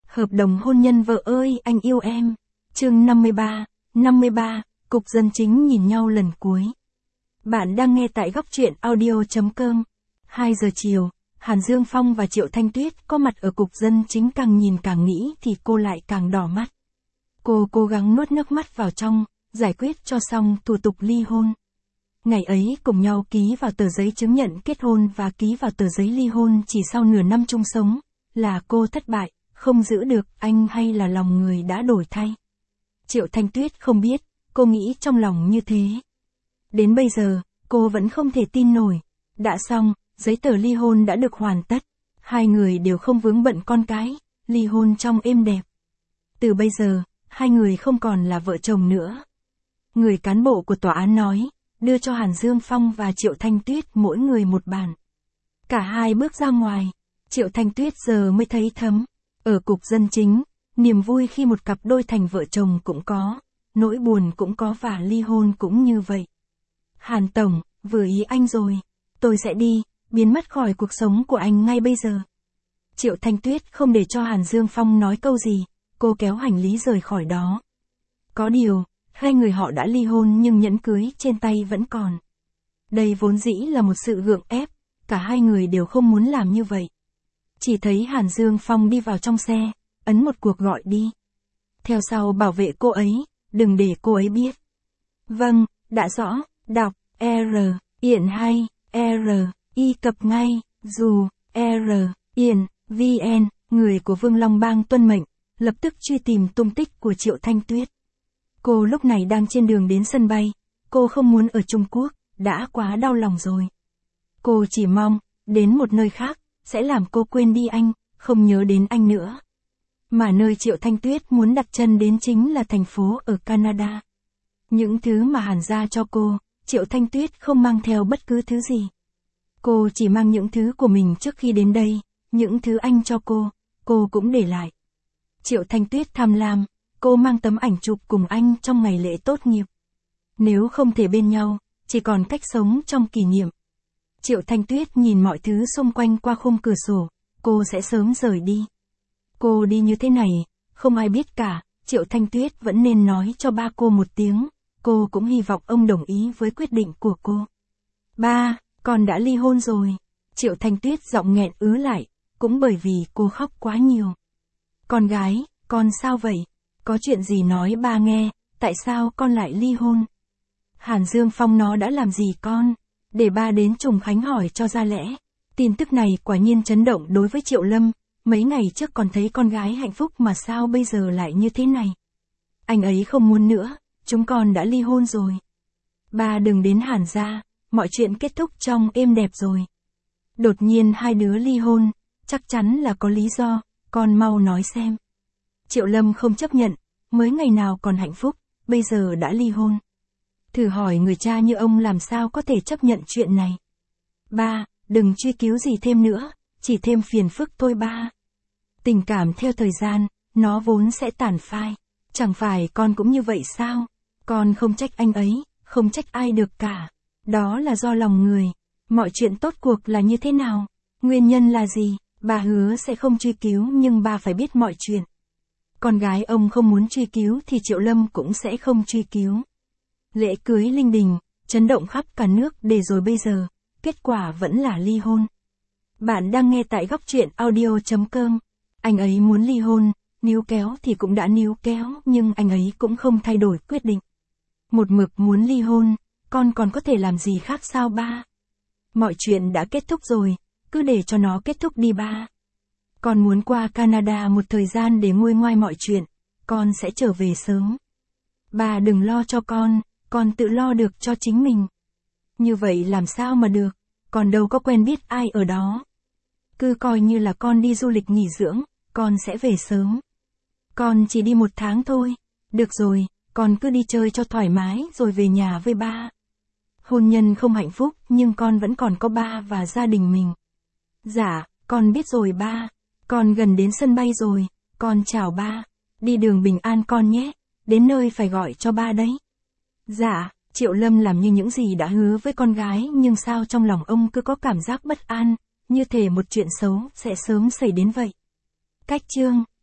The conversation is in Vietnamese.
Hợp đồng hôn nhân vợ ơi anh yêu em. Chương 53, Cục Dân Chính nhìn nhau lần cuối. Bạn đang nghe tại góc truyện audio.com. 2 giờ chiều, Hàn Dương Phong và Triệu Thanh Tuyết có mặt ở Cục Dân Chính, càng nhìn càng nghĩ thì cô lại càng đỏ mắt. Cô cố gắng nuốt nước mắt vào trong, giải quyết cho xong thủ tục ly hôn. Ngày ấy cùng nhau ký vào tờ giấy chứng nhận kết hôn và ký vào tờ giấy ly hôn chỉ sau nửa năm chung sống, là cô thất bại, không giữ được anh hay là lòng người đã đổi thay. Triệu Thanh Tuyết không biết, cô nghĩ trong lòng như thế. Đến bây giờ, cô vẫn không thể tin nổi. Đã xong, giấy tờ ly hôn đã được hoàn tất. Hai người đều không vướng bận con cái, ly hôn trong êm đẹp. Từ bây giờ, hai người không còn là vợ chồng nữa. Người cán bộ của tòa án nói, đưa cho Hàn Dương Phong và Triệu Thanh Tuyết mỗi người một bản. Cả hai bước ra ngoài, Triệu Thanh Tuyết giờ mới thấy thấm. Ở Cục Dân Chính, niềm vui khi một cặp đôi thành vợ chồng cũng có, nỗi buồn cũng có và ly hôn cũng như vậy. Hàn Tổng, vừa ý anh rồi. Tôi sẽ đi, biến mất khỏi cuộc sống của anh ngay bây giờ. Triệu Thanh Tuyết không để cho Hàn Dương Phong nói câu gì, cô kéo hành lý rời khỏi đó. Có điều, hai người họ đã ly hôn nhưng nhẫn cưới trên tay vẫn còn. Đây vốn dĩ là một sự gượng ép, cả hai người đều không muốn làm như vậy. Chỉ thấy Hàn Dương Phong đi vào trong xe, ấn một cuộc gọi đi. Theo sau bảo vệ cô ấy, đừng để cô ấy biết. Vâng, đã rõ, đọc, Yển hay, I cập ngay, dù, Yển, VN, người của Vương Long Bang tuân mệnh, lập tức truy tìm tung tích của Triệu Thanh Tuyết. Cô lúc này đang trên đường đến sân bay, cô không muốn ở Trung Quốc, đã quá đau lòng rồi. Cô chỉ mong, đến một nơi khác, sẽ làm cô quên đi anh, không nhớ đến anh nữa. Mà nơi Triệu Thanh Tuyết muốn đặt chân đến chính là thành phố ở Canada. Những thứ mà Hàn gia cho cô, Triệu Thanh Tuyết không mang theo bất cứ thứ gì. Cô chỉ mang những thứ của mình trước khi đến đây, những thứ anh cho cô cũng để lại. Triệu Thanh Tuyết tham lam, cô mang tấm ảnh chụp cùng anh trong ngày lễ tốt nghiệp. Nếu không thể bên nhau, chỉ còn cách sống trong kỷ niệm. Triệu Thanh Tuyết nhìn mọi thứ xung quanh qua khung cửa sổ, cô sẽ sớm rời đi. Cô đi như thế này, không ai biết cả, Triệu Thanh Tuyết vẫn nên nói cho ba cô một tiếng, cô cũng hy vọng ông đồng ý với quyết định của cô. Ba, con đã ly hôn rồi. Triệu Thanh Tuyết giọng nghẹn ứ lại, cũng bởi vì cô khóc quá nhiều. Con gái, con sao vậy? Có chuyện gì nói ba nghe, tại sao con lại ly hôn? Hàn Dương Phong nó đã làm gì con? Để ba đến Trùng Khánh hỏi cho ra lẽ. Tin tức này quả nhiên chấn động đối với Triệu Lâm, mấy ngày trước còn thấy con gái hạnh phúc mà sao bây giờ lại như thế này? Anh ấy không muốn nữa, chúng con đã ly hôn rồi. Ba đừng đến Hàn gia, mọi chuyện kết thúc trong êm đẹp rồi. Đột nhiên hai đứa ly hôn, chắc chắn là có lý do, con mau nói xem. Triệu Lâm không chấp nhận, mới ngày nào còn hạnh phúc, bây giờ đã ly hôn. Thử hỏi người cha như ông làm sao có thể chấp nhận chuyện này. Ba, đừng truy cứu gì thêm nữa, chỉ thêm phiền phức thôi ba. Tình cảm theo thời gian, nó vốn sẽ tàn phai. Chẳng phải con cũng như vậy sao? Con không trách anh ấy, không trách ai được cả. Đó là do lòng người. Mọi chuyện tốt cuộc là như thế nào? Nguyên nhân là gì? Bà hứa sẽ không truy cứu nhưng bà phải biết mọi chuyện. Con gái ông không muốn truy cứu thì Triệu Lâm cũng sẽ không truy cứu. Lễ cưới linh đình, chấn động khắp cả nước để rồi bây giờ, kết quả vẫn là ly hôn. Bạn đang nghe tại góc truyện audio.com. Anh ấy muốn ly hôn, níu kéo thì cũng đã níu kéo nhưng anh ấy cũng không thay đổi quyết định. Một mực muốn ly hôn, con còn có thể làm gì khác sao ba? Mọi chuyện đã kết thúc rồi, cứ để cho nó kết thúc đi ba. Con muốn qua Canada một thời gian để nguôi ngoai mọi chuyện, con sẽ trở về sớm. Ba đừng lo cho con tự lo được cho chính mình. Như vậy làm sao mà được, con đâu có quen biết ai ở đó. Cứ coi như là con đi du lịch nghỉ dưỡng, con sẽ về sớm. Con chỉ đi 1 tháng thôi, được rồi, con cứ đi chơi cho thoải mái rồi về nhà với ba. Hôn nhân không hạnh phúc nhưng con vẫn còn có ba và gia đình mình. Dạ, con biết rồi ba, con gần đến sân bay rồi, con chào ba, đi đường bình an con nhé, đến nơi phải gọi cho ba đấy. Dạ, Triệu Lâm làm như những gì đã hứa với con gái nhưng sao trong lòng ông cứ có cảm giác bất an, như thể một chuyện xấu sẽ sớm xảy đến vậy. Cách chương